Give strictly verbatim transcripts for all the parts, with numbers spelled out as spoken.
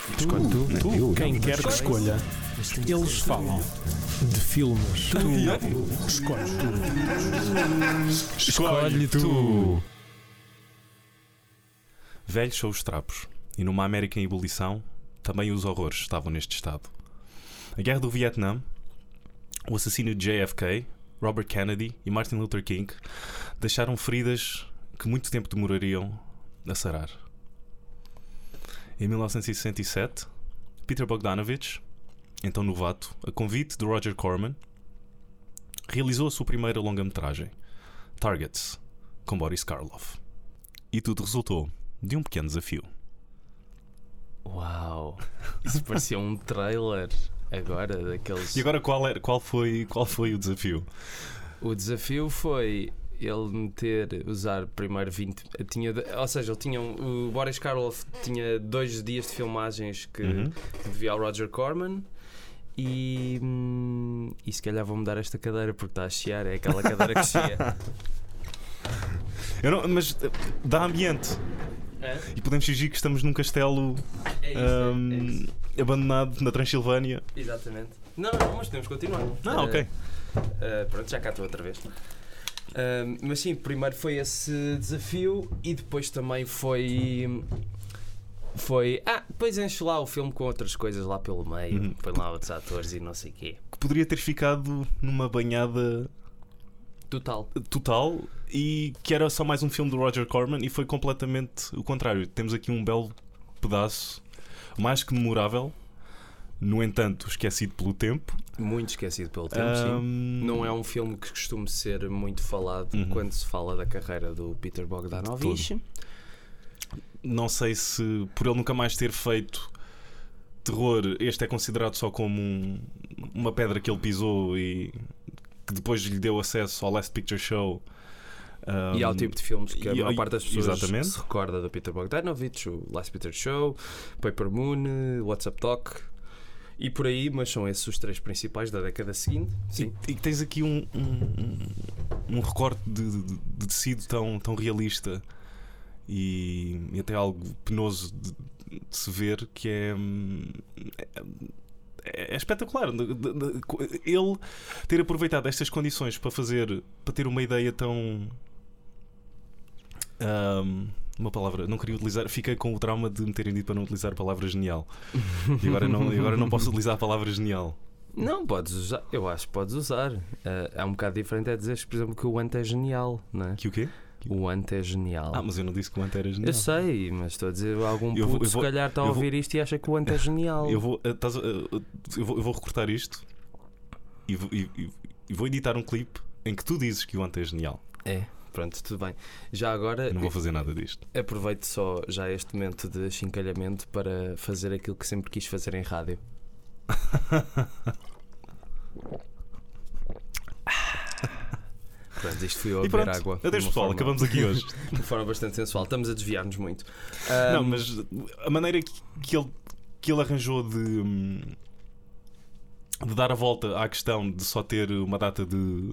Escolhe tu. Tu, tu. Quem quer que escolha, eles falam de filmes. Tu escolhes tu. Escolhe tu. Velhos são os trapos, e numa América em ebulição, também os horrores estavam neste estado. A Guerra do Vietnã, o assassínio de J F K, Robert Kennedy e Martin Luther King deixaram feridas que muito tempo demorariam a sarar. Em mil novecentos e sessenta e sete, Peter Bogdanovich, então novato, a convite de Roger Corman, realizou a sua primeira longa-metragem, Targets, com Boris Karloff. E tudo resultou de um pequeno desafio. Uau! Isso parecia um trailer agora daqueles. E agora qual, era, qual, foi, qual foi o desafio? O desafio foi ele meter, usar primeiro vinte. Tinha, ou seja, ele tinha, o Boris Karloff tinha dois dias de filmagens que, Uhum. que devia ao Roger Corman. E, hum, e se calhar vou mudar esta cadeira porque está a chiar. É aquela cadeira que chia. Eu não, mas dá ambiente. É? E podemos fingir que estamos num castelo É isso, um, é isso. abandonado na Transilvânia. Exatamente. Não, não, mas podemos continuar. Ah, ok. Uh, uh, pronto, já cá estou outra vez. Uh, mas sim, primeiro foi esse desafio e depois também foi. Foi. Ah, depois enche lá o filme com outras coisas lá pelo meio. Uhum. Põe lá outros atores e não sei o quê. Que poderia ter ficado numa banhada Total. total e que era só mais um filme do Roger Corman, e foi completamente o contrário. Temos aqui um belo pedaço, mais que memorável, no entanto esquecido pelo tempo. Muito esquecido pelo tempo, Um, sim. Não é um filme que costuma ser muito falado Uhum. quando se fala da carreira do Peter Bogdanovich. Não sei se por ele nunca mais ter feito terror, este é considerado só como um, uma pedra que ele pisou e que depois lhe deu acesso ao Last Picture Show. Um, E ao tipo de filmes que a e- maior e- parte das pessoas exatamente. se recorda do Peter Bogdanovich, o Last Peter Show, Paper Moon, WhatsApp Talk e por aí, mas são esses os três principais da década seguinte. Sim. E, e tens aqui um, um, um recorte de, de, de tecido tão, tão realista e, e até algo penoso de, de se ver, que é, é, é espetacular. De- de- de- Ele ter aproveitado estas condições para fazer, para ter uma ideia tão. ahm, uma palavra, não queria utilizar, fiquei com o trauma de me terem dito para não utilizar a palavra genial. E agora não, e agora não posso utilizar a palavra genial. Não, podes usar, eu acho que podes usar. Uh, é um bocado diferente é dizer, por exemplo, que o Ant é genial, não é? Que o quê? O Ant é genial. Ah, mas eu não disse que o Ant era genial. Eu sei, mas estou a dizer, algum Eu vou- puto eu vou- se calhar está a eu vou- ouvir isto e acha que o Ant é genial. Eu vou, eh, estás a- eh, eu vou, eu vou recortar isto e vou, e- e- e vou editar um clipe em que tu dizes que o Ant é genial. É, pronto, tudo bem. Já agora, Eu não vou fazer nada disto. aproveito só já este momento de achincalhamento para fazer aquilo que sempre quis fazer em rádio. Pronto, isto fui eu a E beber pronto, água. adeus de uma pessoal, forma- acabamos aqui hoje. De forma bastante sensual. Estamos a desviar-nos muito. Não, Ahm, mas a maneira que, que, ele, que ele arranjou de, hum, de dar a volta à questão de só ter uma data de,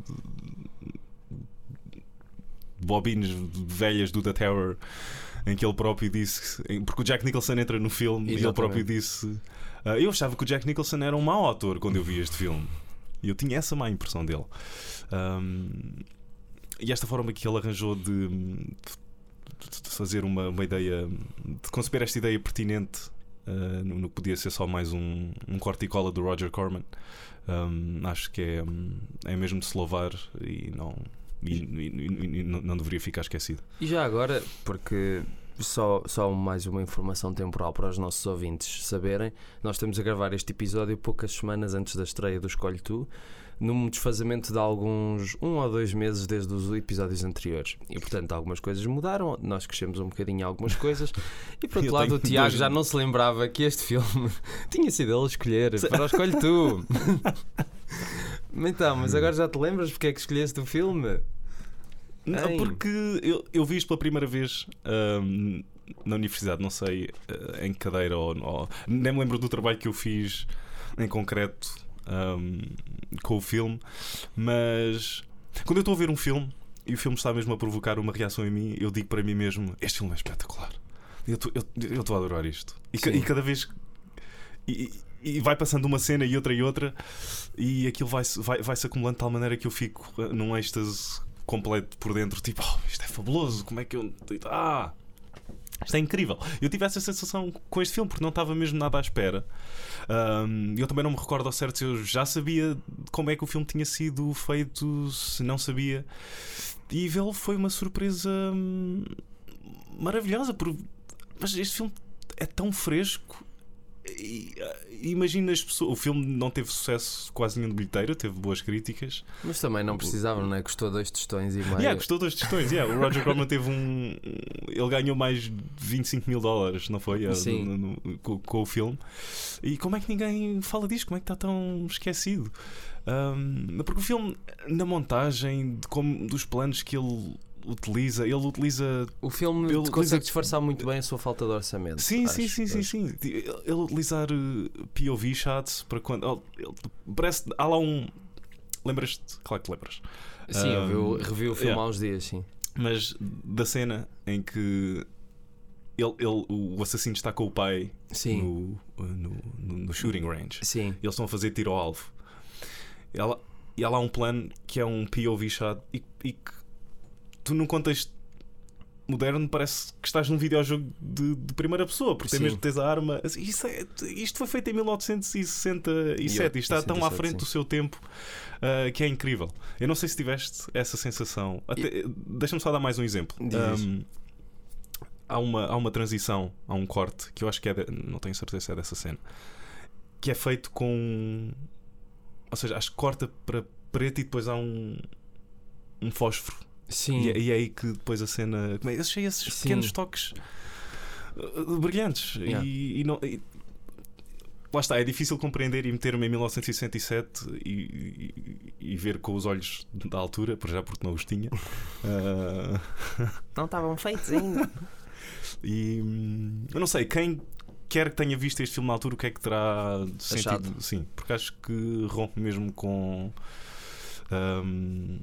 de bobines velhas do The Terror, em que ele próprio disse, porque o Jack Nicholson entra no filme e ele Exatamente. próprio disse, ah, eu achava que o Jack Nicholson era um mau ator quando eu vi este filme. E eu tinha essa má impressão dele. Um, e esta forma que ele arranjou de, de fazer uma, uma ideia, de conceber esta ideia pertinente, uh, no, no que podia ser só mais um, um corte e cola do Roger Corman, um, acho que é, é mesmo de se louvar e não, e, e- e- e não não deveria ficar esquecido. E já agora, porque só, só mais uma informação temporal para os nossos ouvintes saberem, nós estamos a gravar este episódio poucas semanas antes da estreia do Escolhe Tu, num desfazamento de alguns um ou dois meses desde os episódios anteriores. E portanto algumas coisas mudaram, nós crescemos um bocadinho em algumas coisas e por outro Eu lado tenho o Tiago dois- já não se lembrava que este filme tinha sido ele a escolher para o Escolhe Tu. Então, mas agora já te lembras porque é que escolheste o filme? Não, Ei. porque eu, eu vi isto pela primeira vez ahm, na universidade, não sei ah, em que cadeira, ou, ou- nem me lembro do trabalho que eu fiz em concreto ahm, com o filme, mas quando eu estou a ver um filme e o filme está mesmo a provocar uma reação em mim, eu digo para mim mesmo: este filme é espetacular. Eu estou a adorar isto. E, ca, e cada vez. E, e vai passando uma cena e outra e outra, e aquilo vai-se vai, vai acumulando de tal maneira que eu fico num êxtase completo por dentro. Tipo, oh, isto é fabuloso. Como é que eu. Ah! Isto é incrível. Eu tive essa sensação com este filme porque não estava mesmo nada à espera. Um, eu também não me recordo ao certo se eu já sabia como é que o filme tinha sido feito, se não sabia. E vê-lo foi uma surpresa hum, maravilhosa. Por... Mas este filme é tão fresco. E, imagina as pessoas. O filme não teve sucesso quase nenhum de bilheteira, teve boas críticas. Mas também não precisavam, não é? Custou dois tostões e meio. Yeah, custou dois tostões. Yeah. O Roger Corman teve um. Ele ganhou mais de vinte e cinco mil dólares, não foi? Sim. No, no, no, com, com o filme. E como é que ninguém fala disto? Como é que está tão esquecido? Um, porque o filme, na montagem, de como, dos planos que ele utiliza, ele utiliza. O filme ele consegue utiliza... disfarçar muito bem a sua falta de orçamento. Sim, acho, sim, sim, acho. sim, sim. Ele utilizar uh, P O V shots para quando. Ele, parece. Há lá um. Lembras-te? Claro que lembras. Sim, um, eu revi o filme yeah. há uns dias, sim. Mas da cena em que ele, ele, o assassino está com o pai no, no, no, no shooting range. Sim. Eles estão a fazer tiro ao alvo. E há, e há lá um plano que é um P O V shot e, e que tu, num contexto moderno, parece que estás num videojogo de, de primeira pessoa, porque tem mesmo tens a arma. Isso é, isto foi feito em mil novecentos e sessenta e sete e está tão à frente sim. do seu tempo uh, que é incrível. Eu não sei se tiveste essa sensação. Até, e... Deixa-me só dar mais um exemplo. Um, há, uma, há uma transição, há um corte que eu acho que é de, não tenho certeza se é dessa cena, que é feito com, ou seja, acho que corta para preto e depois há um, um fósforo. Sim. E, e é aí que depois a cena. Eu achei esses Sim. pequenos toques uh, brilhantes. Yeah. E, e, não, e lá está, é difícil compreender e meter-me em mil novecentos e sessenta e sete e, e, e ver com os olhos da altura, por já porque não os tinha. Uh... Não estavam feitos ainda. E eu não sei, quem quer que tenha visto este filme na altura, o que é que terá Achado. sentido? Sim, porque acho que rompe mesmo com. Um...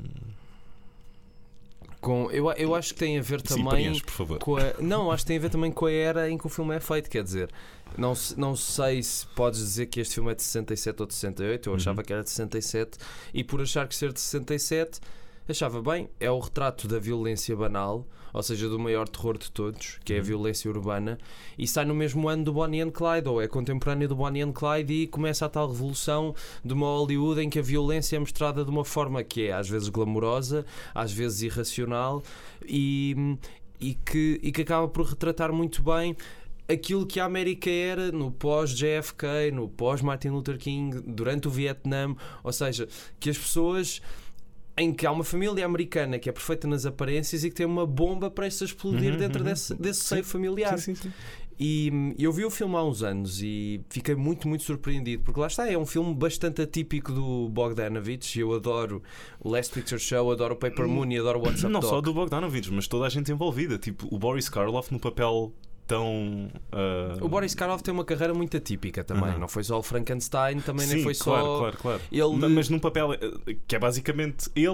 Com, eu, eu acho que tem a ver também Sim, por favor. com a, não, acho que tem a ver também com a era em que o filme é feito. Quer dizer, não, não sei se podes dizer que este filme é de sessenta e sete ou de sessenta e oito. Eu uhum. achava que era de sessenta e sete, e por achar que ser de sessenta e sete achava bem, é o retrato da violência banal, ou seja, do maior terror de todos, que é a violência urbana, e sai no mesmo ano do Bonnie and Clyde, ou é contemporâneo do Bonnie and Clyde, e começa a tal revolução de uma Hollywood em que a violência é mostrada de uma forma que é às vezes glamourosa, às vezes irracional, e, e, que, e que acaba por retratar muito bem aquilo que a América era no pós-J F K, no pós-Martin Luther King, durante o Vietnã, ou seja, que as pessoas... em que há uma família americana que é perfeita nas aparências e que tem uma bomba para se explodir uhum, dentro uhum. desse, desse seio familiar. Sim, sim, sim. E eu vi o filme há uns anos e fiquei muito, muito surpreendido, porque lá está, é um filme bastante atípico do Bogdanovich. Eu adoro o Last Picture Show, adoro o Paper Moon e adoro o What's Up Não Doc. só do Bogdanovich, mas toda a gente envolvida, tipo o Boris Karloff no papel tão... Uh... O Boris Karloff tem uma carreira muito atípica também, uh-huh. não foi só o Frankenstein, também Sim, nem foi claro, só... claro, claro. Ele... Mas num papel que é basicamente ele,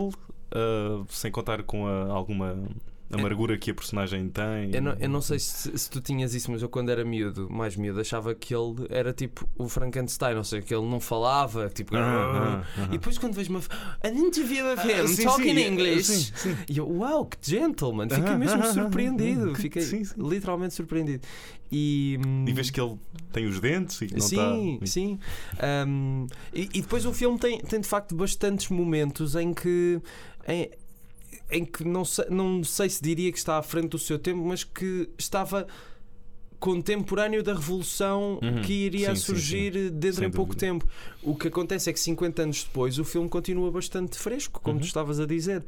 uh, sem contar com a, alguma... amargura que a personagem tem. Eu não, eu não sei se, se tu tinhas isso, mas eu quando era miúdo, mais miúdo, achava que ele era tipo o Frankenstein, ou seja, que ele não falava, tipo. Uh -huh, uh -huh. E depois quando vejo uma an interview of him uh, sim, talking sim, English, sim, sim. e eu, uau, que gentleman, fiquei uh -huh, mesmo uh -huh, surpreendido, uh -huh. fiquei sim, sim. literalmente surpreendido. E, e vês que ele tem os dentes e que não sim, está... sim. Um, e, e depois o filme tem, tem de facto bastantes momentos em que. Em, em que não sei, não sei se diria que está à frente do seu tempo, mas que estava contemporâneo da revolução uhum. que iria sim, surgir sim, sim. dentro de pouco tempo. O que acontece é que cinquenta anos depois o filme continua bastante fresco, como uhum. tu estavas a dizer.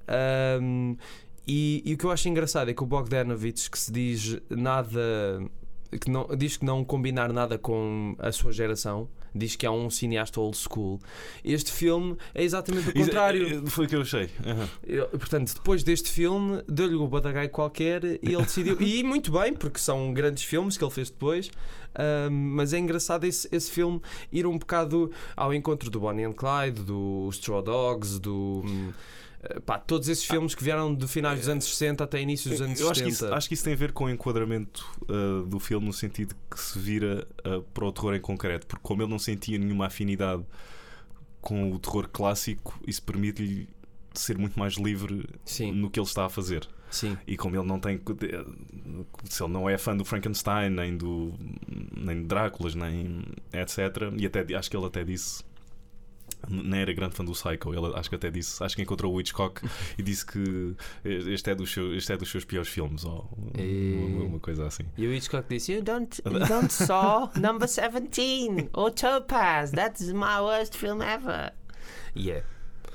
Um, e, e o que eu acho engraçado é que o Bogdanovich, que se diz nada, que não, diz que não combinar nada com a sua geração, diz que é um cineasta old school. Este filme é exatamente o contrário. Foi o que eu achei. Uhum. Eu, portanto, depois deste filme, deu-lhe o badagai qualquer e ele decidiu. E muito bem, porque são grandes filmes que ele fez depois. Um, mas é engraçado esse, esse filme ir um bocado ao encontro do Bonnie and Clyde, do Straw Dogs, do. Pá, todos esses filmes que vieram de finais dos anos sessenta até início dos anos Eu acho setenta. que, isso, acho que isso tem a ver com o enquadramento uh, do filme, no sentido que se vira uh, para o terror em concreto, porque como ele não sentia nenhuma afinidade com o terror clássico, isso permite-lhe ser muito mais livre Sim. no que ele está a fazer. Sim. E como ele não tem, se ele não é fã do Frankenstein, nem do nem de Dráculas, nem etc. E até acho que ele até disse, nem era grande fã do Psycho. Ele acho que até disse, acho que encontrou o Hitchcock e disse que este é dos seus, este é dos seus piores filmes, ou e... uma, uma coisa assim. E o Hitchcock disse: You don't, you don't saw number seventeen or Topaz. That's my worst film ever. Yeah.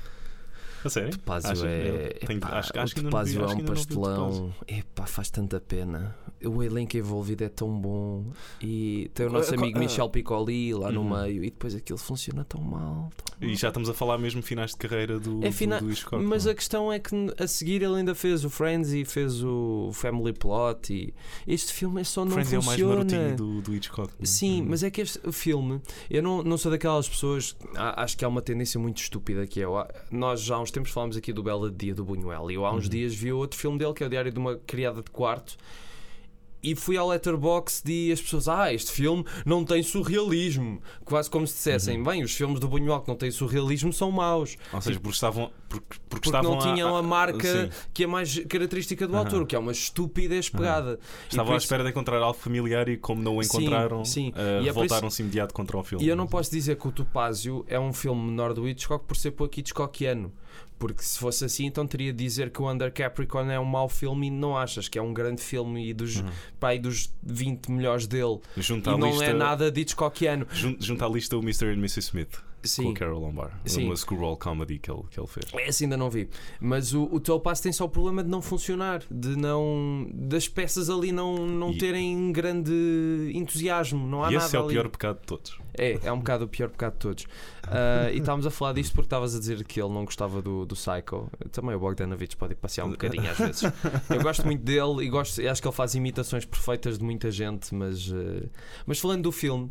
A sério? Topázio acho, é. Tenho, epá, acho, acho o que ainda Topázio não vi, é acho um que ainda não vi o pastelão. Epá, faz tanta pena. O elenco envolvido é tão bom. E tem o nosso amigo uh, uh, Michel Piccoli lá no uh-huh. meio. E depois aquilo funciona tão mal, tão mal. E já estamos a falar mesmo finais de carreira do, é fina... do, do Hitchcock. Mas não? a questão é que a seguir ele ainda fez o Friends e fez o Family Plot. E este filme é só não Friends funciona. é o mais marotinho do, do Hitchcock. Sim, hum. mas é que este filme, eu não, não sou daquelas pessoas, acho que há uma tendência muito estúpida que é, nós já há uns tempos falámos aqui do Bela Dia do Buñuel e eu há uns uhum. dias vi outro filme dele que é o Diário de uma Criada de Quarto. E fui ao Letterboxd e as pessoas, ah, este filme não tem surrealismo. Quase como se dissessem, uhum. bem, os filmes do Buñuel que não têm surrealismo são maus. Ou seja, porque estavam porque, porque, porque estavam não tinham a, a marca sim. que é mais característica do uhum. autor, que é uma estupidez pegada. Uhum. Estavam à espera de encontrar algo familiar e como não o encontraram, sim, sim. Uh, e é voltaram-se imediato contra o filme. E eu não posso dizer que o Topázio é um filme menor do Hitchcock por ser pouco Hitchcockiano. Porque se fosse assim, então teria de dizer que o Under Capricorn é um mau filme e não achas que é um grande filme e dos, uhum. pá, e dos vinte melhores dele. Junta e não lista, é nada de Hitchcockiano. Junta, junta à lista o mister and missus Smith. Sim. Com o Carol Lombard. Sim. Uma screwball comedy que ele, que ele fez. Esse ainda não vi. Mas o, o Topaz tem só o problema de não funcionar, de não, das peças ali não, não e, terem grande entusiasmo. Não há e nada esse é o ali. pior pecado de todos. É, é um bocado o pior pecado de todos. Uh, e estávamos a falar disto porque estavas a dizer que ele não gostava do, do Psycho. Também o Bogdanovich pode passear um bocadinho às vezes. Eu gosto muito dele e gosto, acho que ele faz imitações perfeitas de muita gente. Mas, uh, mas falando do filme,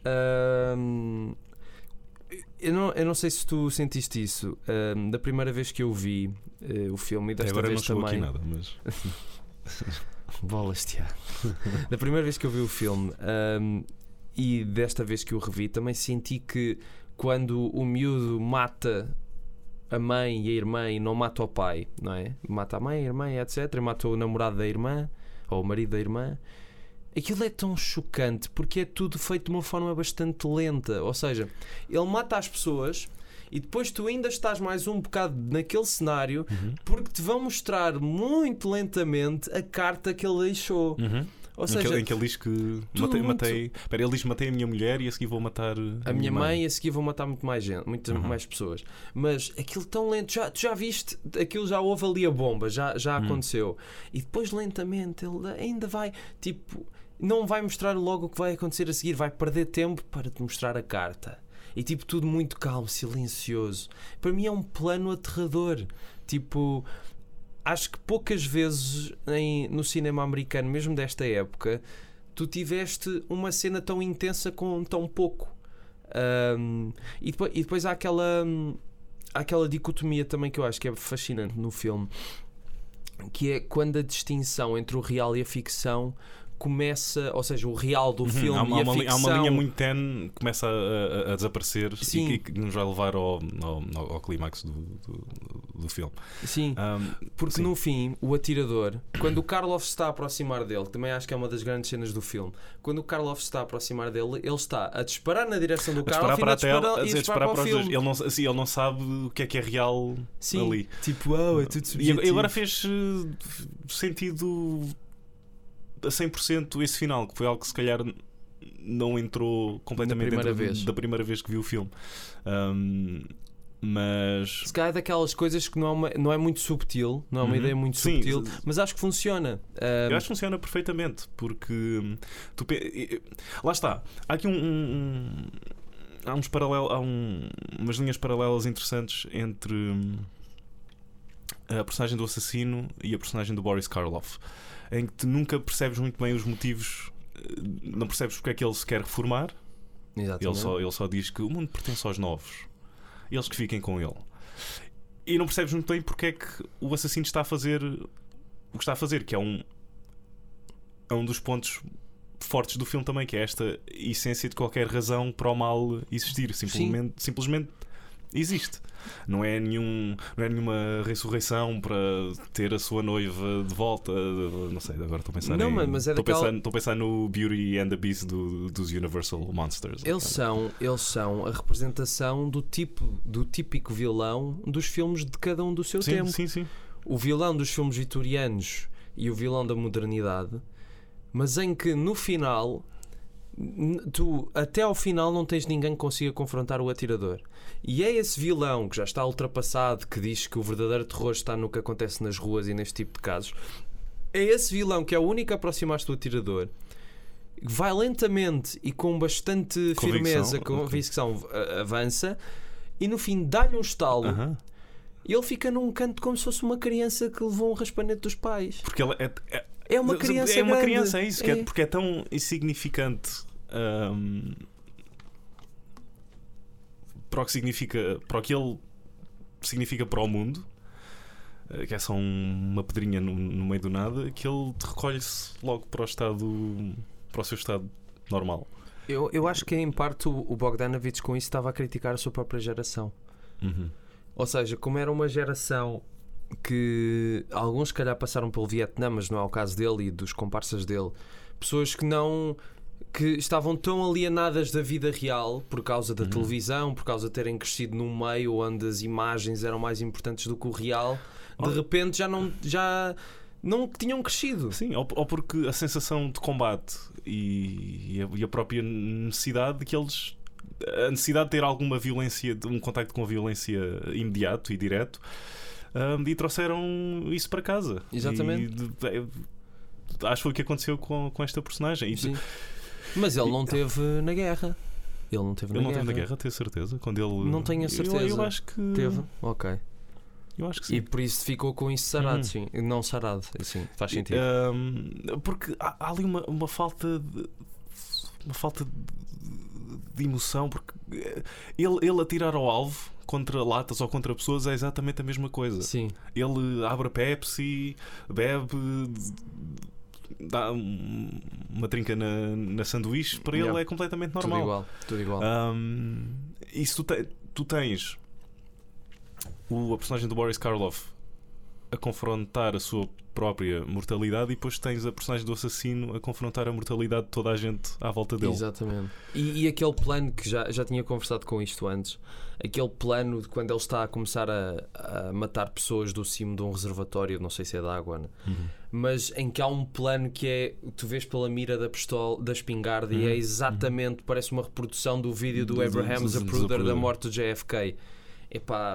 uh, eu, não, eu não sei se tu sentiste isso. Uh, da primeira vez que eu vi uh, o filme e desta agora vez não também. Aqui nada, mas... Bolas, Tiago. Da primeira vez que eu vi o filme. Um, E desta vez que o revi, também senti que quando o miúdo mata a mãe e a irmã e não mata o pai, não é? Mata a mãe, a irmã, etcétera. Mata o namorado da irmã ou o marido da irmã. Aquilo é tão chocante porque é tudo feito de uma forma bastante lenta. Ou seja, ele mata as pessoas e depois tu ainda estás mais um bocado naquele cenário uhum. porque te vão mostrar muito lentamente a carta que ele deixou. Uhum. Ou em, seja, que, em que ele diz que matei, muito... matei Pera, ele diz que matei a minha mulher e a seguir vou matar a, a minha mãe, mãe e a seguir vou matar muito mais gente, muitas uhum. mais pessoas. Mas aquilo tão lento, já, tu já viste, aquilo já houve ali a bomba, já, já uhum. aconteceu. E depois lentamente ele ainda vai, tipo, não vai mostrar logo o que vai acontecer a seguir, vai perder tempo para te mostrar a carta. E tipo, tudo muito calmo, silencioso. Para mim é um plano aterrador. Tipo, acho que poucas vezes em, no cinema americano, mesmo desta época, tu tiveste uma cena tão intensa com tão pouco. Um, e, depois, e depois há aquela, há aquela dicotomia também que eu acho que é fascinante no filme, que é quando a distinção entre o real e a ficção começa, ou seja, o real do filme uhum, há, e uma, a ficção... Há uma linha muito tenue que começa a, a, a desaparecer e que, que nos vai levar ao, ao, ao clímax do, do, do filme. Sim, um, porque sim. no fim, o atirador, quando o Karloff se está a aproximar dele, que também acho que é uma das grandes cenas do filme, quando o Karloff se está a aproximar dele, ele está a disparar na direção do Karloff e a disparar, a disparar para o filme. Ele não, assim, ele não sabe o que é que é real sim, ali. Tipo, oh, é tudo subjetivo. E agora fez uh, sentido... a cem por cento esse final, que foi algo que se calhar não entrou completamente da primeira dentro vez. da primeira vez que vi o filme. Um, mas se calhar é daquelas coisas que não é, uma, não é muito subtil, não é uma uhum. ideia muito Sim, subtil, mas acho que funciona. Um... Eu acho que funciona perfeitamente, porque tu, lá está, há aqui um, um, um há uns paralelos, há um, umas linhas paralelas interessantes entre a personagem do assassino e a personagem do Boris Karloff, em que tu nunca percebes muito bem os motivos, não percebes porque é que ele se quer reformar. Exatamente. Ele só, ele só diz que o mundo pertence aos novos, eles que fiquem com ele. e não percebes muito bem porque é que o assassino está a fazer o que está a fazer, que é um, é um dos pontos fortes do filme também, que é esta essência de qualquer razão para o mal existir. Simplesmente, simplesmente existe. Não é, nenhum, não é nenhuma ressurreição para ter a sua noiva de volta. Não sei, agora estou a pensar não, em, mas é estou, daquela... a pensar, estou a pensar no Beauty and the Beast do, dos Universal Monsters. Eles são, eles são a representação do tipo, do típico vilão dos filmes de cada um do seu sim, tempo. Sim, sim. O vilão dos filmes vitorianos e o vilão da modernidade, mas em que no final tu até ao final não tens ninguém que consiga confrontar o atirador. E é esse vilão que já está ultrapassado, que diz que o verdadeiro terror está no que acontece nas ruas e neste tipo de casos. É esse vilão que é o único a aproximar-se do atirador, vai lentamente e com bastante Convicção. firmeza, com convicção, okay. avança e no fim dá-lhe um estalo. Uh-huh. E ele fica num canto como se fosse uma criança que levou um raspanete dos pais. Porque ele é, é, é uma criança É uma grande. criança, é isso. É. É, porque é tão insignificante um, para o que significa, para o que ele significa para o mundo, que é só uma pedrinha no, no meio do nada, que ele recolhe-se logo para o estado, para o seu estado normal. Eu, eu acho que em parte o, o Bogdanovich com isso estava a criticar a sua própria geração. Uhum. Ou seja, como era uma geração que alguns se calhar passaram pelo Vietnã, mas não é o caso dele e dos comparsas dele, pessoas que não que estavam tão alienadas da vida real por causa da uhum. televisão, por causa de terem crescido num meio onde as imagens eram mais importantes do que o real, de oh. repente já não, já não tinham crescido. Sim, ou, ou porque a sensação de combate e, e, a, e a própria necessidade de que eles a necessidade de ter alguma violência, um contacto com a violência imediato e direto, um, e trouxeram isso para casa. Exatamente. E, de, de, acho que foi o que aconteceu com, com esta personagem. Sim. Mas ele não teve na guerra. Ele não teve ele na não guerra. teve na guerra, tenho certeza. Quando ele... Não tenho a certeza. Eu, eu acho que teve. Ok. Eu acho que sim. E por isso ficou com isso sarado, hum. sim. Não sarado, sim, faz sentido. Um, porque há, há ali uma, uma falta de uma falta de, de emoção, porque ele, ele atirar ao alvo contra latas ou contra pessoas é exatamente a mesma coisa. Sim. Ele abre a Pepsi, bebe, dá uma trinca na, na sanduíche, para yeah. ele é completamente normal. Tudo igual, tudo igual. Um, e se tu, te, tu tens o, a personagem do Boris Karloff a confrontar a sua própria mortalidade, e depois tens a personagem do assassino a confrontar a mortalidade de toda a gente à volta dele. Exatamente. E, e aquele plano que já, já tinha conversado com isto antes, aquele plano de quando ele está a começar a, a matar pessoas do cimo de um reservatório, não sei se é de água, né? Uhum. Mas em que há um plano que é, tu vês pela mira da pistola, da espingarda, uhum. e é exatamente, uhum. parece uma reprodução do vídeo do, do Abraham Zapruder da morte do J F K. Epá,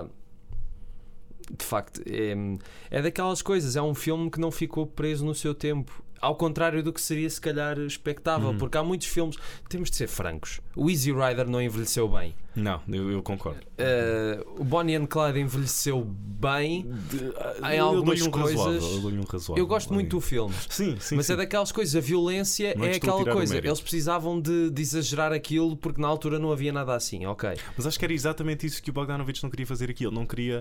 de facto, é, é daquelas coisas. É um filme que não ficou preso no seu tempo, ao contrário do que seria se calhar expectável, uhum. porque há muitos filmes, temos de ser francos, o Easy Rider não envelheceu bem. Não, eu, eu concordo. Uh, o Bonnie and Clyde envelheceu bem de, uh, em eu, algumas eu um coisas. Razoável, eu, um razoável, eu gosto muito do filme. Sim, sim, mas sim. é daquelas coisas, a violência não é aquela coisa. Eles precisavam de, de exagerar aquilo porque na altura não havia nada assim, ok. Mas acho que era exatamente isso que o Bogdanovich não queria fazer aqui. Ele não queria.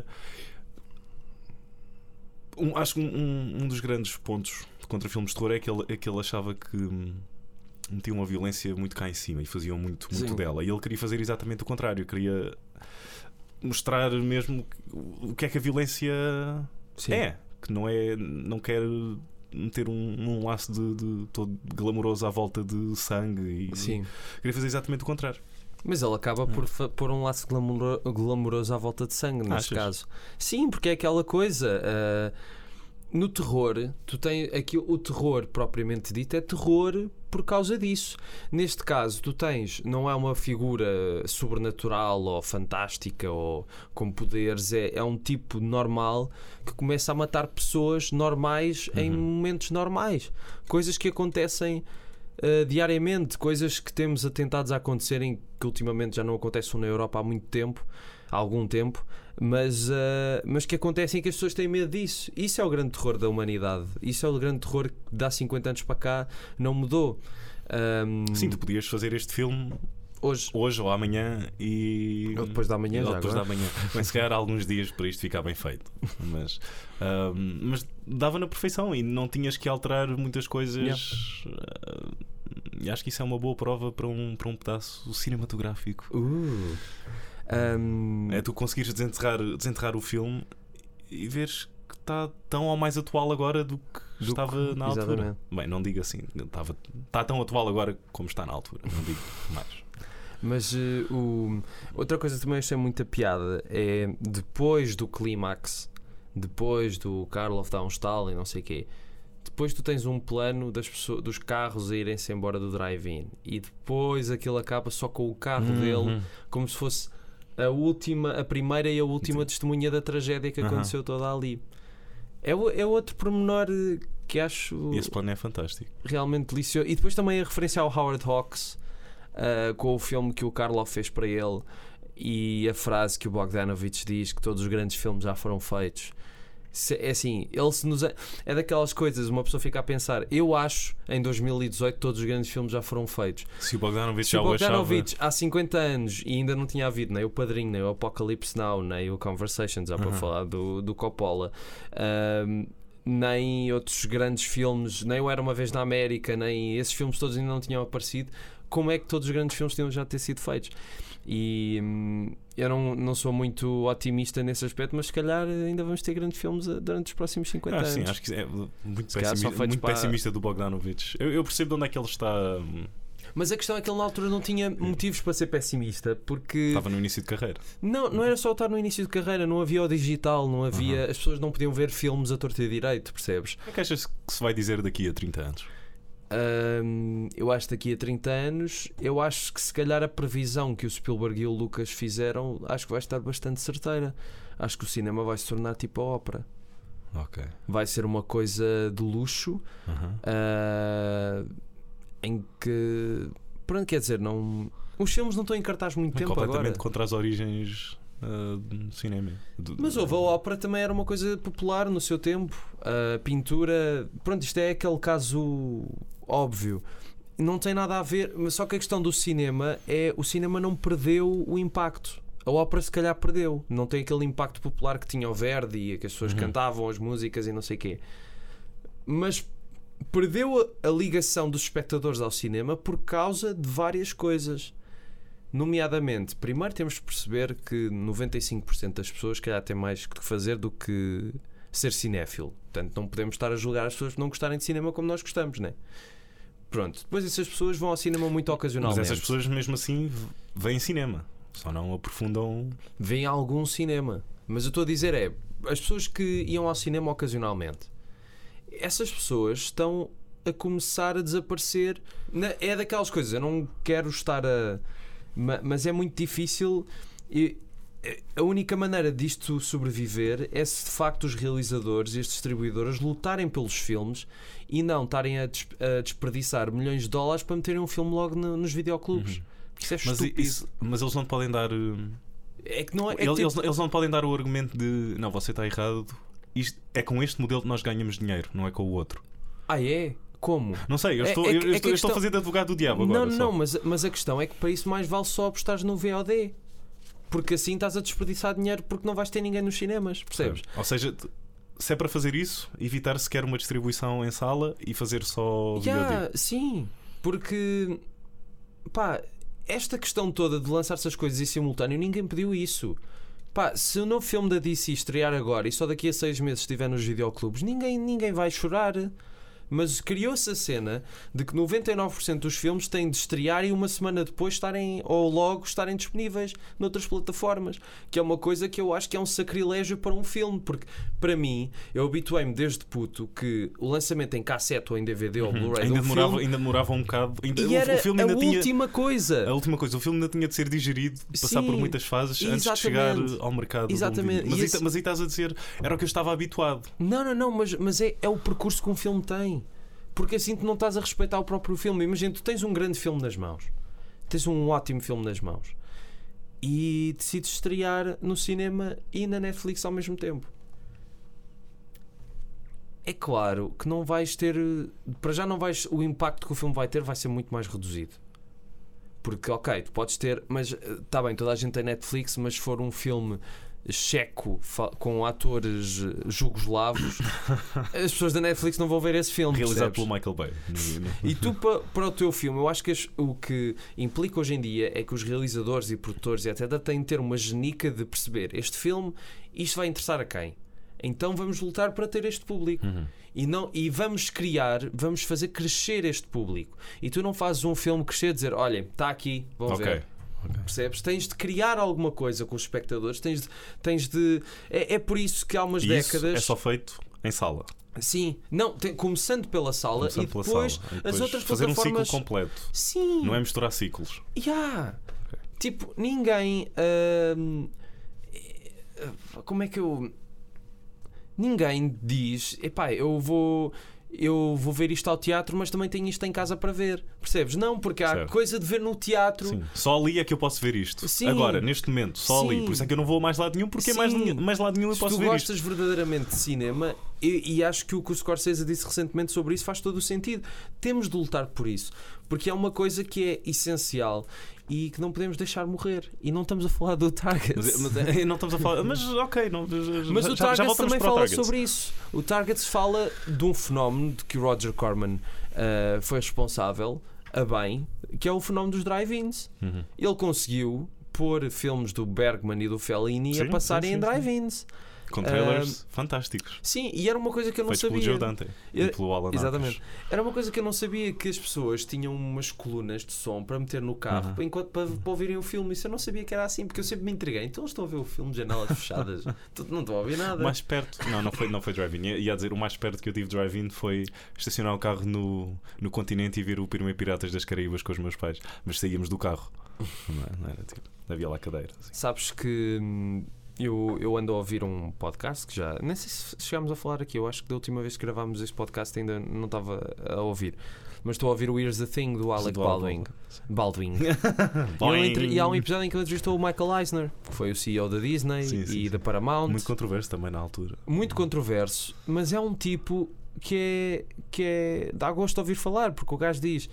Um, acho que um, um dos grandes pontos contra filmes de terror é que ele, é que ele achava que hum, metiam uma violência muito cá em cima e faziam muito, muito dela. E ele queria fazer exatamente o contrário. Queria mostrar mesmo o que é que a violência Sim. é. Que não é. Não quer meter um, um laço de, de todo glamouroso à volta de sangue. E, Sim. Queria fazer exatamente o contrário. Mas ele acaba por pôr um laço glamouro, glamouroso à volta de sangue, neste Achas? caso. Sim, porque é aquela coisa. Uh, no terror, tu tens aqui o terror propriamente dito é terror por causa disso. Neste caso, tu tens, não é uma figura sobrenatural ou fantástica ou com poderes, é, é um tipo normal que começa a matar pessoas normais uhum. em momentos normais. Coisas que acontecem Uh, diariamente, coisas que temos atentados a acontecerem que ultimamente já não acontecem na Europa há muito tempo, há algum tempo, mas, uh, mas que acontecem e que as pessoas têm medo disso. Isso é o grande terror da humanidade. Isso é o grande terror que de há cinquenta anos para cá não mudou. Um... Sim, tu podias fazer este filme Hoje. Hoje ou amanhã e. Ou depois da manhã, ou já depois agora. da manhã. Bem, se calhar há alguns dias para isto ficar bem feito. Mas, um, mas dava na perfeição e não tinhas que alterar muitas coisas. Yeah. Uh, e acho que isso é uma boa prova para um, para um pedaço cinematográfico. Uh. Um... É tu conseguires desenterrar, desenterrar o filme e veres que está tão ou mais atual agora do que Do estava que- na altura. exatamente. Bem, não digo assim, estava, está tão atual agora como está na altura. Não digo mais. Mas uh, o... outra coisa que também achei muita piada é depois do clímax, depois do Karloff dar um estalo e não sei o quê, depois tu tens um plano das pessoas, dos carros a irem-se embora do drive-in e depois aquilo acaba só com o carro Uhum. dele, como se fosse a última, a primeira e a última Sim. testemunha da tragédia que Uhum. aconteceu toda ali. É, o- é outro pormenor eh, que acho E esse plano é fantástico. realmente delicioso. E depois também a referência ao Howard Hawks, uh, com o filme que o Karloff fez para ele, e a frase que o Bogdanovich diz que todos os grandes filmes já foram feitos. Se- É assim, ele se nos... é daquelas coisas, uma pessoa fica a pensar, eu acho em dois mil e dezoito todos os grandes filmes já foram feitos. Se o Bogdanovich Se já o o achava. Bogdanovich há cinquenta anos e ainda não tinha havido nem o Padrinho, nem o Apocalypse Now, nem o Conversations, já para Uhum. falar do, do Coppola, ahm, nem outros grandes filmes, nem o Era Uma Vez na América, nem esses filmes todos ainda não tinham aparecido, como é que todos os grandes filmes tinham já ter sido feitos? E hum, eu não, não sou muito otimista nesse aspecto, mas se calhar ainda vamos ter grandes filmes eh, durante os próximos cinquenta Ah, anos. sim, acho que é muito, Se calhar só pessimista, feitos muito para- pessimista do Bogdanovich. Eu, eu percebo de onde é que ele está. hum, Mas a questão é que ele na altura não tinha motivos para ser pessimista, porque Estava no início de carreira. não, não era só estar no início de carreira, não havia o digital, não havia, Uhum. as pessoas não podiam ver filmes a torto e direito, percebes? O que é que achas que se vai dizer daqui a trinta anos? Hum, eu acho que daqui a trinta anos, eu acho que se calhar a previsão que o Spielberg e o Lucas fizeram, acho que vai estar bastante certeira. Acho que o cinema vai se tornar tipo a ópera. Ok. Vai ser uma coisa de luxo, Uhum. ah, em que, pronto, quer dizer, não, os filmes não estão em cartaz muito É tempo completamente agora. contra as origens uh, do cinema. Do- Mas houve, a ópera também era uma coisa popular no seu tempo. A pintura, pronto, isto é aquele caso óbvio. Não tem nada a ver, mas só que a questão do cinema é o cinema não perdeu o impacto. A ópera se calhar perdeu. Não tem aquele impacto popular que tinha o Verdi e que as pessoas Uhum. cantavam as músicas e não sei o quê. Mas perdeu a, a ligação dos espectadores ao cinema por causa de várias coisas. Nomeadamente, primeiro temos de perceber que noventa e cinco por cento das pessoas, calhar, têm mais que fazer do que ser cinéfilo. Portanto, não podemos estar a julgar as pessoas por não gostarem de cinema como nós gostamos, né? Pronto, depois essas pessoas vão ao cinema muito ocasionalmente. Mas essas pessoas, mesmo assim, v- veem cinema. Só não aprofundam. Vêm a algum cinema. Mas eu estou a dizer é, as pessoas que iam ao cinema ocasionalmente, essas pessoas estão a começar a desaparecer. Na- É daquelas coisas, eu não quero estar a... ma- Mas é muito difícil e a única maneira disto sobreviver é se de facto os realizadores e as distribuidoras lutarem pelos filmes e não estarem a, des- a desperdiçar milhões de dólares para meterem um filme logo no- nos videoclubes. Uhum. Isso é Mas, estúpido. isso- mas eles não podem dar. uh, É que não é, é que eles, tipo- eles, eles não podem dar o argumento de não, você está errado. Isto, é com este modelo que nós ganhamos dinheiro, não é com o outro. Ah, é? Como? Não sei, eu É- estou, é que- eu, é que eu a estou, eu estou questão- a fazer de advogado do diabo agora. Não, só. não, mas, mas a questão é que para isso mais vale só apostares no V O D. Porque assim estás a desperdiçar dinheiro porque não vais ter ninguém nos cinemas, percebes? Ou seja, t- se é para fazer isso, evitar sequer uma distribuição em sala e fazer só Yeah, V O D. sim, porque pá, esta questão toda de lançar essas coisas em simultâneo, ninguém pediu isso. Pá, se o novo filme da D C estrear agora e só daqui a seis meses estiver nos videoclubes, ninguém, ninguém vai chorar. Mas criou-se a cena de que noventa e nove por cento dos filmes têm de estrear e uma semana depois estarem, ou logo estarem disponíveis noutras plataformas, que é uma coisa que eu acho que é um sacrilégio para um filme, porque para mim, eu habituei-me desde puto que o lançamento em cassete ou em D V D ou Blu-ray Ainda de um demorava, filme, ainda demorava um bocado. Ainda, e o- era o filme a ainda tinha. última coisa. A última coisa, o filme ainda tinha de ser digerido, passar Sim, por muitas fases antes de chegar exatamente. ao mercado. de um Exatamente. vídeo. Mas, E aí, esse- mas aí estás a dizer, era o que eu estava habituado. Não, não, não, mas, mas é, é o percurso que um filme tem. Porque assim tu não estás a respeitar o próprio filme. Imagina, tu tens um grande filme nas mãos, tens um ótimo filme nas mãos e decides estrear no cinema e na Netflix ao mesmo tempo. É claro que não vais ter, para já não vais, o impacto que o filme vai ter vai ser muito mais reduzido. Porque, ok, tu podes ter, mas está bem, toda a gente tem Netflix, mas se for um filme checo com atores jugoslavos, as pessoas da Netflix não vão ver esse filme. Realizado percebes? pelo Michael Bay. E tu, para, para o teu filme, eu acho que as, o que implica hoje em dia é que os realizadores e produtores e etcétera têm de ter uma genica de perceber este filme, isto vai interessar a quem? Então vamos lutar para ter este público. Uhum. E, não, e vamos criar, vamos fazer crescer este público. E tu não fazes um filme crescer e dizer, olha, está aqui, vão Ok. ver. Okay. Percebes? Tens de criar alguma coisa com os espectadores. Tens de. Tens de é, é por isso que há umas E décadas. isso é só feito em sala. Sim, não, tem, começando pela sala Começando e pela depois, sala. E as depois outras fazer plataformas. um ciclo completo. Sim. Não é misturar ciclos. Yeah. Okay. Tipo, ninguém. hum, como é que eu. Ninguém diz, epá, eu vou. Eu vou ver isto ao teatro, mas também tenho isto em casa para ver. Percebes? Não, porque há Certo. coisa de ver no teatro. Sim. Só ali é que eu posso ver isto. Sim. Agora, neste momento, só Sim. ali. Por isso é que eu não vou a mais lado nenhum, porque Sim. mais, mais lado nenhum eu Se posso tu ver gostas isto. verdadeiramente de cinema, e, e acho que o que o Scorsese disse recentemente sobre isso faz todo o sentido. Temos de lutar por isso, porque é uma coisa que é essencial e que não podemos deixar morrer. E não estamos a falar do Target. Mas, mas, não estamos a falar. Mas ok, não, Mas já, o já Target voltamos também para o fala Target. sobre isso. O Target fala de um fenómeno de que o Roger Corman uh, foi responsável a bem, que é o fenómeno dos drive-ins. Uhum. Ele conseguiu pôr filmes do Bergman e do Fellini Sim, a passarem sim, sim, em drive-ins. Com trailers fantásticos. Sim, e era uma coisa que eu não Feitos pelo sabia. Joe Dante Eu- e pelo Alan Exatamente. Arkus. Era uma coisa que eu não sabia, que as pessoas tinham umas colunas de som para meter no carro Uhum. enquanto, para, para ouvirem o filme. Isso eu não sabia que era assim, porque eu sempre me entreguei. Então eles estão a ver o filme de janelas fechadas. Tu- não estão a ouvir nada. Mais perto, não, não foi, não foi drive-in. Ia ia dizer, o mais perto que eu tive de drive-in foi estacionar o carro no, no continente e ver o primeiro Piratas das Caraíbas com os meus pais. Mas saíamos do carro. Não, é- não era tipo, havia lá cadeira. Assim. Sabes que hum, eu, eu ando a ouvir um podcast que já. Nem sei se chegámos a falar aqui. Eu acho que da última vez que gravámos este podcast ainda não estava a ouvir. Mas estou a ouvir o Here's the Thing do Alec Do Baldwin. Baldwin. E, ele entre- e há um episódio em que ele entrevistou o Michael Eisner, que foi o C E O da Disney Sim, e sim, da sim. Paramount. Muito controverso também na altura. Muito controverso, mas é um tipo que é, que é dá gosto de ouvir falar, porque o gajo diz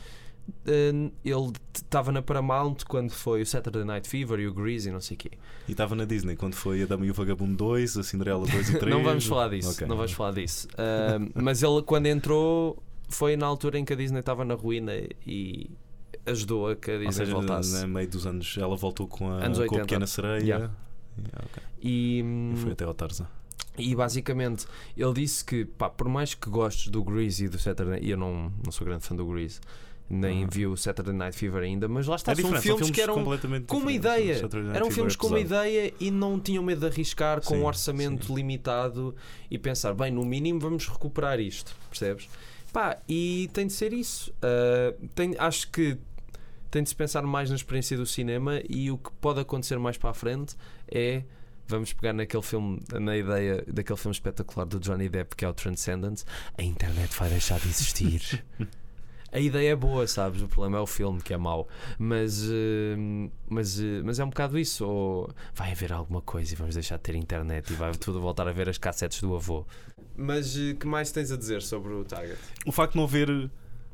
uh, ele estava na Paramount quando foi o Saturday Night Fever e o Grease e não sei o quê. E estava na Disney quando foi a Dama e o Vagabundo dois, a Cinderela dois e três. Não vamos falar disso, Ok. não vamos falar disso. Uh, mas ele quando entrou foi na altura em que a Disney estava na ruína e ajudou a que a Disney Ou seja, voltasse. no meio dos anos ela voltou com a, Anos com a oitenta. Pequena Sereia. Yeah. Yeah, ok. E, E foi até ao Tarzan. E basicamente ele disse que, pá, por mais que gostes do Grease e do Saturday Night, e eu não, não sou grande fã do Grease, nem Ah. vi o Saturday Night Fever ainda, mas lá está, É são diferente, filmes, filmes que eram completamente com uma diferentes. ideia. Saturday Night Eram Fever filmes é com uma pesado. ideia e não tinham medo de arriscar com Sim, um orçamento sim. limitado e pensar, bem, no mínimo vamos recuperar isto, percebes? Pá, e tem de ser isso. Uh, tem, acho que tem de se pensar mais na experiência do cinema e o que pode acontecer mais para a frente é vamos pegar naquele filme, na ideia daquele filme espetacular do Johnny Depp que é o Transcendence, a internet vai deixar de existir. A ideia é boa, sabes? O problema é o filme que é mau, mas, uh, mas, uh, mas é um bocado isso. Ou vai haver alguma coisa e vamos deixar de ter internet e vai tudo voltar a ver as cassetes do avô. Mas o uh, que mais tens a dizer sobre o Target? O facto de não haver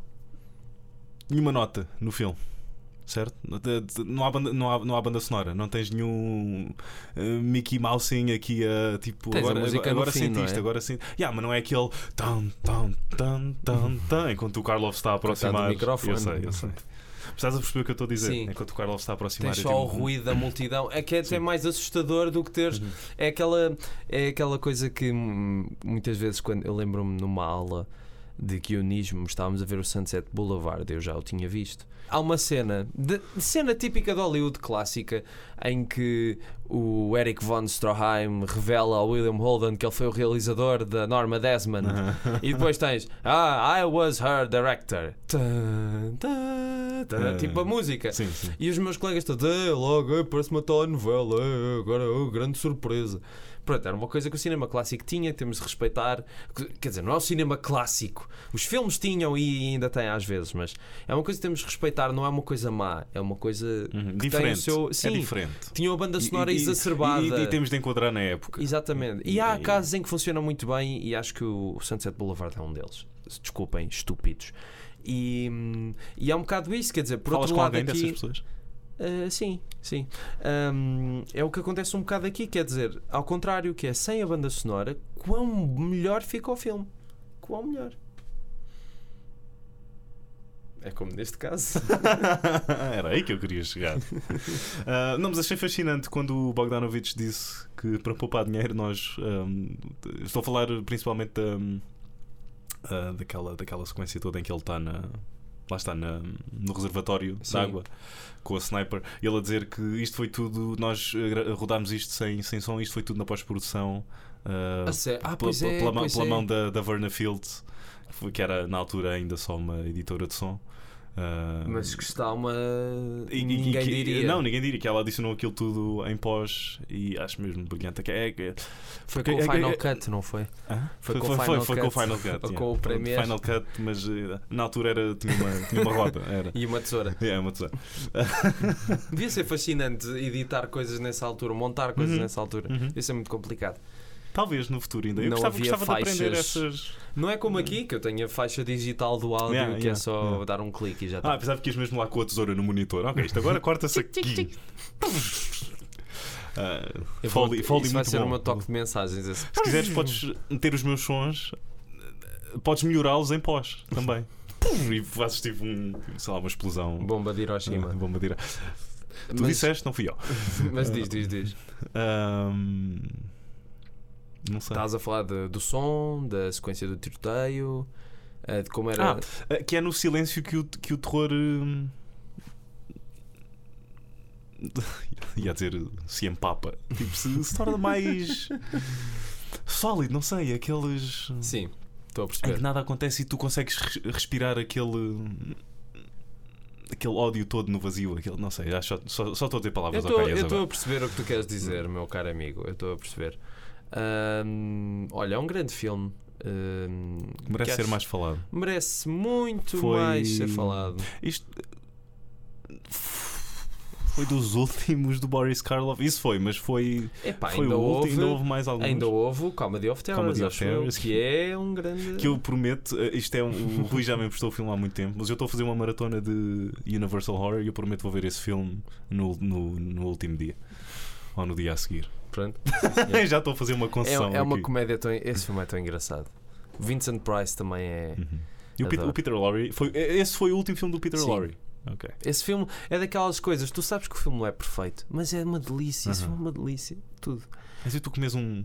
nenhuma nota no filme, certo? Não há banda, não há, não há banda sonora, não tens nenhum uh, Mickey Mousing aqui a tipo. Tens a agora música agora no fim, sentiste, não é? agora senti. Yeah, mas não é aquele tan, tan, tan, tan, tan, enquanto o Karloff está a aproximar. do microfone. Eu sei, eu sei. Estás a perceber o que eu estou a dizer? Sim. Enquanto o Karloff está a aproximar. Tens eu só o digo, ruído da multidão. É que é até Sim. mais assustador do que teres. Uhum. É aquela, é aquela coisa que hum, muitas vezes, quando eu lembro-me numa aula de guionismo, estávamos a ver o Sunset Boulevard, eu já o tinha visto. Há uma cena, de, cena típica de Hollywood clássica, em que o Eric von Stroheim revela ao William Holden que ele foi o realizador da Norma Desmond. E depois tens Ah, I was her director. Tã, tã, tã, tipo a música. Sim, sim. E os meus colegas todos, "É, logo, é, parece uma telenovela, é, agora é, grande surpresa." Pronto, era uma coisa que o cinema clássico tinha, temos de respeitar. Quer dizer, não é o cinema clássico. Os filmes tinham e ainda têm às vezes, mas é uma coisa que temos de respeitar, não é uma coisa má, é uma coisa Uhum. que Diferente. tem o seu. É Sim, diferente. tinha uma banda sonora E- e- exacerbada. E, e, e temos de enquadrar na época. Exatamente. E E- há e- casos em que funciona muito bem e acho que o Sunset Boulevard é um deles. Desculpem, estúpidos. E, e é um bocado isso, quer dizer, por Falas outro com lado alguém aqui, dessas pessoas? Uh, sim, sim. Um, é o que acontece um bocado aqui, quer dizer, ao contrário, que é sem a banda sonora, quão melhor fica o filme. Quão melhor. É como neste caso. Era aí que eu queria chegar. uh, não, mas achei fascinante quando o Bogdanovich disse que para poupar dinheiro nós um, estou a falar principalmente da, uh, daquela, daquela sequência toda em que ele está na lá está na, no reservatório de água com a sniper, ele a dizer que isto foi tudo, nós rodámos isto sem, sem som, isto foi tudo na pós-produção, uh, ah, pela, é, pela, mão, pela é. mão da, da Verna Fields, que era na altura ainda só uma editora de som. Uh, Mas que está uma. E, ninguém e, que, diria. Não, ninguém diria que ela adicionou aquilo tudo em pós e acho mesmo brilhante. É, é, foi porque, com o é, Final é, Cut, não foi? Ah? Foi, foi, com foi, Final foi, Cut. foi com o Final Cut. Ou yeah. com o Premiere. Final Cut, mas uh, na altura era, tinha, uma, tinha uma roda. Era. E uma tesoura. É, uma tesoura. Devia ser fascinante editar coisas nessa altura, montar coisas Uhum. nessa altura. Uhum. Devia ser muito complicado. Talvez no futuro ainda. Eu Não gostava, havia gostava de aprender faixas. essas. Não é como aqui, que eu tenho a faixa digital do áudio, Yeah, que yeah, é só yeah. dar um clique e já Ah, está. pensava que ias mesmo lá com a tesoura no monitor. Ok, isto agora corta-se aqui. Uh, Foley, Foley Isso vai muito ser bom. o meu toque de mensagens. Esse. Se quiseres, podes meter os meus sons, podes melhorá-los em pós também. E fazes tipo um, sei lá, uma explosão. Bomba de Hiroshima. Ah, bomba de Hiro- Tu Mas- disseste, não fui eu. Mas diz, diz, diz. Ahm, não sei. Estás a falar de- do som, da sequência do tiroteio, eh, de como era. Ah, ah, que é no silêncio que o, que o terror. hum, ia dizer se empapa. Tipo, se, se torna mais sólido, não sei. Aqueles. Sim, estou a Em que perceber. nada acontece e tu consegues res- respirar aquele. Aquele ódio todo no vazio. Aquele, não sei, acho, só, só estou a dizer Eu palavras estou ok. eu estou a perceber o que tu queres dizer, meu caro amigo. Eu estou a perceber. Ahm, olha, é um grande filme. ahm, Merece que ser acho- mais falado. Merece muito Foi- mais ser falado. Isto foi dos últimos do Boris Karloff. Isso foi, mas foi, Epá, foi ainda, o houve, último. Ainda houve mais alguns. ainda houve o Comedy of Terrors, Comedy of acho eu, Terrors, que é um grande. Que eu prometo, eh, isto é um, o Rui já me emprestou o filme há muito tempo, mas eu estou a fazer uma maratona de Universal Horror e eu prometo vou ver esse filme no, no, no último dia ou no dia a seguir. Pronto. Já estou a fazer uma É, concessão. é uma aqui. comédia tão. Esse filme é tão engraçado. Vincent Price também é. Uhum. E o Peter, Adoro. o Peter Lorre foi, esse foi o último filme do Peter Sim. Lorre. Ok. Esse filme é daquelas coisas. Tu sabes que o filme não é perfeito, mas é uma delícia. Esse Uhum. filme é uma delícia. Tudo. Mas se tu comes um,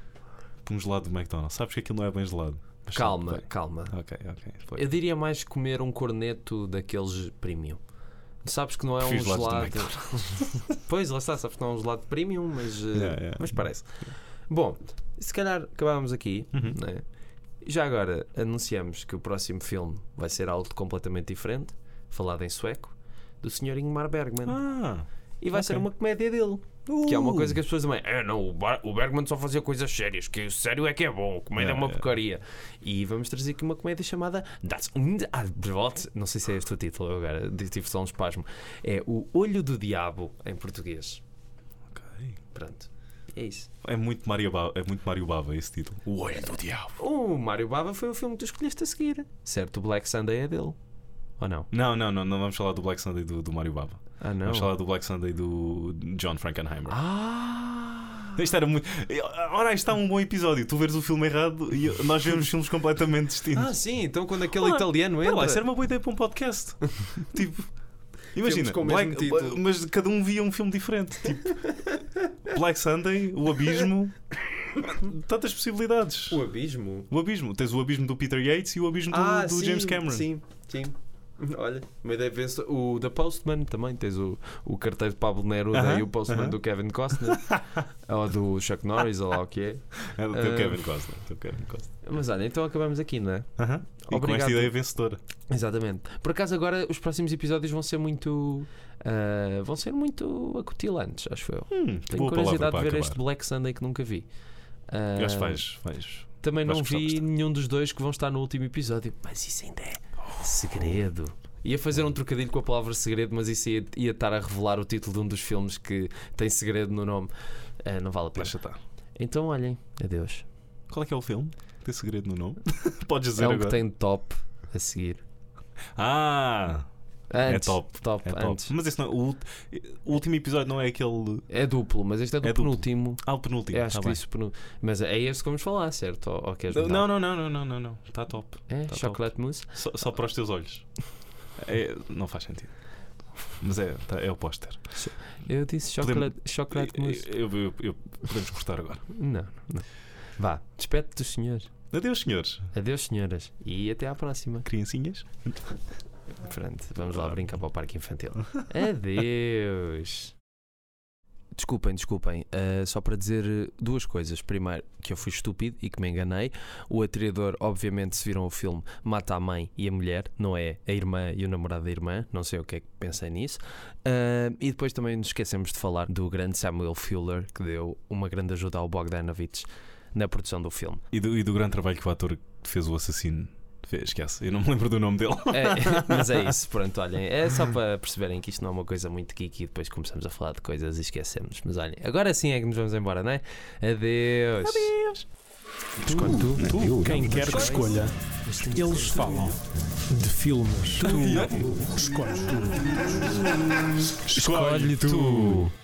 um gelado do McDonald's, sabes que aquilo não é bem gelado. Mas Calma, foi. calma. Ok, ok. Foi. Eu diria mais comer um corneto daqueles premium. Sabes que não é um Prefiro gelados do gelado. McDonald's. Pois, lá está, sabes que não é um gelado premium, mas, uh, Yeah, yeah. mas parece. Bom, se calhar acabámos aqui, Uhum. né? Já agora anunciamos que o próximo filme vai ser algo completamente diferente, falado em sueco, do senhor Ingmar Bergman. Ah, E vai ok. ser uma comédia dele. Que é uma coisa que as pessoas também. É, não, o, Bar- o Bergman só fazia coisas sérias, que o sério é que é bom, comédia Yeah, é uma yeah. porcaria. E vamos trazer aqui uma comédia chamada Das Unabbrot. Não sei se é este o título eu agora, tive só um espasmo. É O Olho do Diabo em português. ok. Pronto, é isso. É muito Mario Bava, é muito Mario Bava esse título. O Olho do Diabo. O Mário Bava foi o filme que tu escolheste a seguir. Certo, o Black Sunday é dele. Ou não? Não, não, não, não vamos falar do Black Sunday do, do Mario Bava. Ah, não. Vamos falar do Black Sunday do John Frankenheimer. Ah! Isto era muito. Ora, isto está um bom episódio. Tu veres o filme errado e nós vemos filmes completamente distintos. Ah, sim, então quando aquele Ah, italiano Pera entra. lá, isso era uma boa ideia para um podcast. Tipo, imagina, Filmes com o mesmo Black- título. mas cada um via um filme diferente. Tipo, Black Sunday, O Abismo. Tantas possibilidades. O Abismo. O Abismo. Tens o Abismo do Peter Yates e o Abismo do, Ah, do sim, James Cameron. Sim, sim. Olha, uma ideia vencedora. O The Postman também. Tens o, o carteiro de Pablo Neruda Uh-huh, e o Postman uh-huh. do Kevin Costner. Ou do Chuck Norris, ou lá o que é. É do teu Ah. Kevin Costner. Teu Kevin Costner. Mas olha, então acabamos aqui, não é? Aham. E com Obrigado. esta ideia vencedora. Exatamente. Por acaso agora os próximos episódios vão ser muito ah, vão ser muito acutilantes, acho eu. Hum, Tenho boa palavra curiosidade para de ver acabar. este Black Sunday que nunca vi. Ah, Eu acho que vais, vais. também vais não gostar vi bastante. nenhum dos dois que vão estar no último episódio. Mas isso ainda é segredo. Ia fazer um trocadilho com a palavra segredo, mas isso ia, ia estar a revelar o título de um dos filmes que tem segredo no nome. Ah, não vale a pena. Deixa estar. Então olhem, adeus. Qual é que é o filme? Tem segredo no nome? Podes dizer É um agora. que tem top a seguir. Ah! Antes, é top. top, É top. antes. Mas esse não, o, ult- o último episódio não é aquele. É duplo, mas este é do É duplo. penúltimo. Ah, o penúltimo. Eu acho tá que bem. disse penúltimo. Mas é este que vamos falar, certo? Ou, ou queres mudar? Não, não, não, não, não, não, não. Está top. É? Tá Chocolate mousse? Só, só para os teus olhos. É, não faz sentido. Mas é, tá, é o póster. Eu disse chocolate, chocolate mousse. Eu, eu, eu- podemos cortar agora. Não, não. Vá, despede dos senhores. Adeus, senhores. Adeus, senhoras. E até à próxima. Criancinhas. Pronto, vamos lá brincar para o parque infantil. Adeus. Desculpem, desculpem. Uh, só para dizer duas coisas. Primeiro, que eu fui estúpido e que me enganei. O atirador, obviamente, se viram o filme, mata a mãe e a mulher, não é a irmã e o namorado da irmã. Não sei o que é que pensei nisso. Uh, e depois também nos esquecemos de falar do grande Samuel Fuller, que deu uma grande ajuda ao Bogdanovich na produção do filme. E do, e do grande trabalho que o ator que fez o assassino fez, esquece. Eu não me lembro do nome dele. É, mas é isso, pronto, olhem, é só para perceberem que isto não é uma coisa muito geek e depois começamos a falar de coisas e esquecemos. Mas olhem, agora sim é que nos vamos embora, não é? Adeus. Adeus. Escolhe tu, tu, quem quer que escolha. Eles falam de filmes. Tu escolhe tu. Escolhe tu.